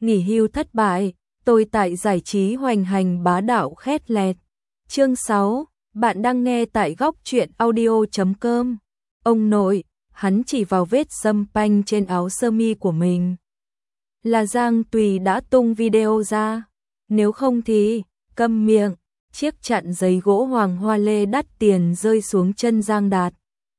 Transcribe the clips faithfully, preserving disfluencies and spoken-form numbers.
nghỉ hưu thất bại, tôi tại giải trí hoành hành bá đạo khét lẹt. Chương sáu, bạn đang nghe tại góc truyện audio chấm com. Ông nội, hắn chỉ vào vết xâm panh trên áo sơ mi của mình. Là Giang Tùy đã tung video ra, nếu không thì, câm miệng. Chiếc chặn giấy gỗ hoàng hoa lê đắt tiền rơi xuống chân Giang Đạt.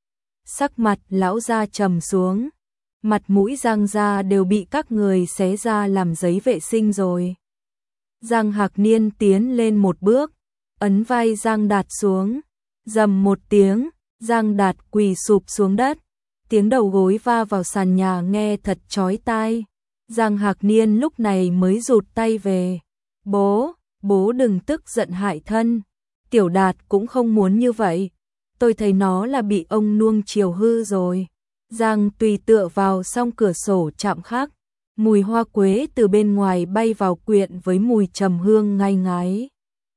Sắc mặt lão gia trầm xuống, mặt mũi Giang gia đều bị các người xé ra làm giấy vệ sinh rồi. Giang Hạc Niên tiến lên một bước, ấn vai Giang Đạt xuống, rầm một tiếng, Giang Đạt quỳ sụp xuống đất, tiếng đầu gối va vào sàn nhà nghe thật chói tai. Giang Hạc Niên lúc này mới rụt tay về. Bố, bố đừng tức giận hại thân, Tiểu Đạt cũng không muốn như vậy, tôi thấy nó là bị ông nuông chiều hư rồi. Giang Tùy tựa vào song cửa sổ chạm khắc, mùi hoa quế từ bên ngoài bay vào quyện với mùi trầm hương ngai ngái.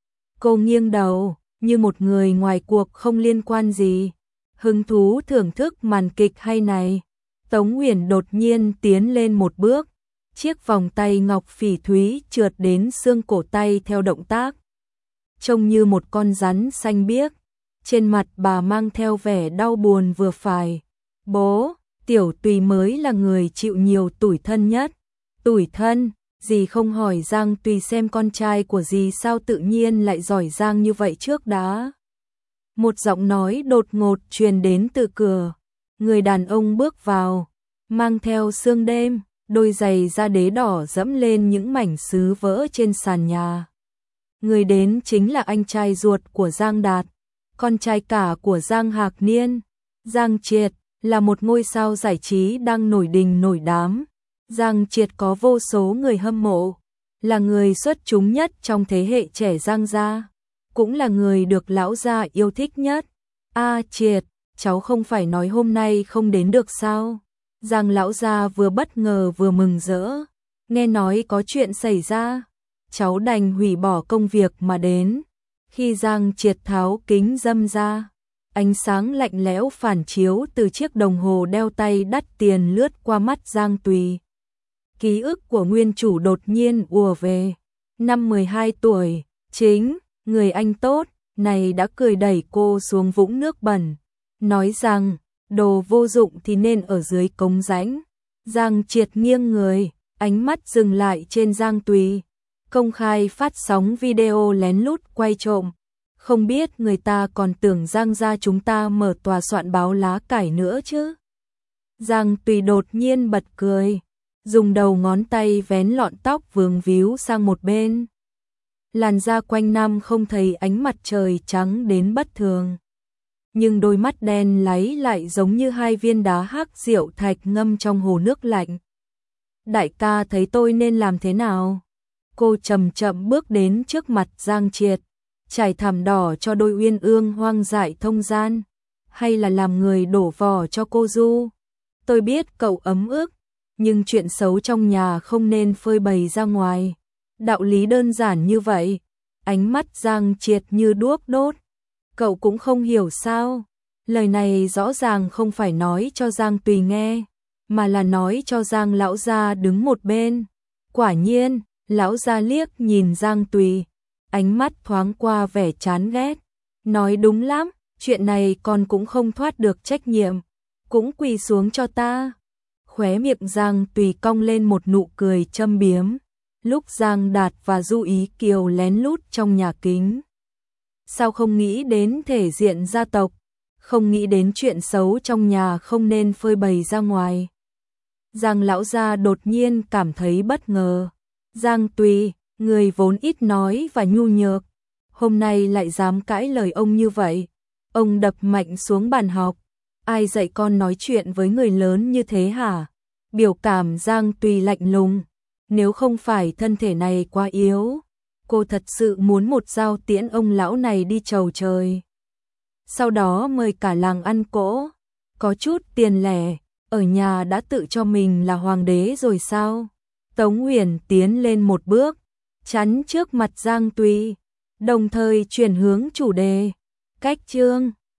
Cô nghiêng đầu, như một người ngoài cuộc không liên quan gì, hứng thú thưởng thức màn kịch hay này. Tống Uyển đột nhiên tiến lên một bước, chiếc vòng tay ngọc phỉ thúy trượt đến xương cổ tay theo động tác. Trông như một con rắn xanh biếc, trên mặt bà mang theo vẻ đau buồn vừa phải. Bố, Tiểu Tùy mới là người chịu nhiều tủi thân nhất. Tủi thân, dì không hỏi Giang Tùy xem con trai của dì sao tự nhiên lại giỏi giang như vậy trước đã. Một giọng nói đột ngột truyền đến từ cửa, người đàn ông bước vào, mang theo sương đêm, đôi giày da đế đỏ dẫm lên những mảnh sứ vỡ trên sàn nhà. Người đến chính là anh trai ruột của Giang Đạt, con trai cả của Giang Hạc Niên. Giang Triệt là một ngôi sao giải trí đang nổi đình nổi đám. Giang Triệt có vô số người hâm mộ, là người xuất chúng nhất trong thế hệ trẻ Giang gia, cũng là người được lão gia yêu thích nhất. A Triệt, cháu không phải nói hôm nay không đến được sao? Giang lão gia vừa bất ngờ vừa mừng rỡ, nghe nói có chuyện xảy ra, cháu đành hủy bỏ công việc mà đến. Khi Giang Triệt tháo kính dâm ra, ánh sáng lạnh lẽo phản chiếu từ chiếc đồng hồ đeo tay đắt tiền lướt qua mắt Giang Tùy. Ký ức của nguyên chủ đột nhiên ùa về. Năm mười hai tuổi, chính, người anh tốt, này đã cười đẩy cô xuống vũng nước bẩn, nói rằng, đồ vô dụng thì nên ở dưới cống rãnh. Giang Triệt nghiêng người, ánh mắt dừng lại trên Giang Tùy, công khai phát sóng video lén lút quay trộm. Không biết người ta còn tưởng Giang gia chúng ta mở tòa soạn báo lá cải nữa chứ. Giang Tùy đột nhiên bật cười, dùng đầu ngón tay vén lọn tóc vướng víu sang một bên. Làn da quanh năm không thấy ánh mặt trời trắng đến bất thường, nhưng đôi mắt đen láy lại giống như hai viên đá hắc rượu thạch ngâm trong hồ nước lạnh. Đại ca thấy tôi nên làm thế nào? Cô chậm chậm bước đến trước mặt Giang Triệt, trải thảm đỏ cho đôi uyên ương hoang dại thông gian, hay là làm người đổ vỏ cho cô Du? Tôi biết cậu ấm ức, nhưng chuyện xấu trong nhà không nên phơi bày ra ngoài. Đạo lý đơn giản như vậy. Ánh mắt Giang Triệt như đuốc đốt. Cậu cũng không hiểu sao? Lời này rõ ràng không phải nói cho Giang Tùy nghe, mà là nói cho Giang lão gia đứng một bên. Quả nhiên, lão gia liếc nhìn Giang Tùy, ánh mắt thoáng qua vẻ chán ghét. Nói đúng lắm, chuyện này con cũng không thoát được trách nhiệm, cũng quỳ xuống cho ta. Khóe miệng Giang Tùy cong lên một nụ cười châm biếm. Lúc Giang Đạt và Du Ý Kiều lén lút trong nhà kính, sao không nghĩ đến thể diện gia tộc, không nghĩ đến chuyện xấu trong nhà không nên phơi bày ra ngoài. Giang lão gia đột nhiên cảm thấy bất ngờ. Giang Tùy, người vốn ít nói và nhu nhược, hôm nay lại dám cãi lời ông như vậy. Ông đập mạnh xuống bàn học. Ai dạy con nói chuyện với người lớn như thế hả? Biểu cảm Giang Tùy lạnh lùng. Nếu không phải thân thể này quá yếu, cô thật sự muốn một dao tiễn ông lão này đi chầu trời. Sau đó mời cả làng ăn cỗ, có chút tiền lẻ, ở nhà đã tự cho mình là hoàng đế rồi sao? Tống Uyển tiến lên một bước, chắn trước mặt Giang Tùy, đồng thời chuyển hướng chủ đề. Cách chương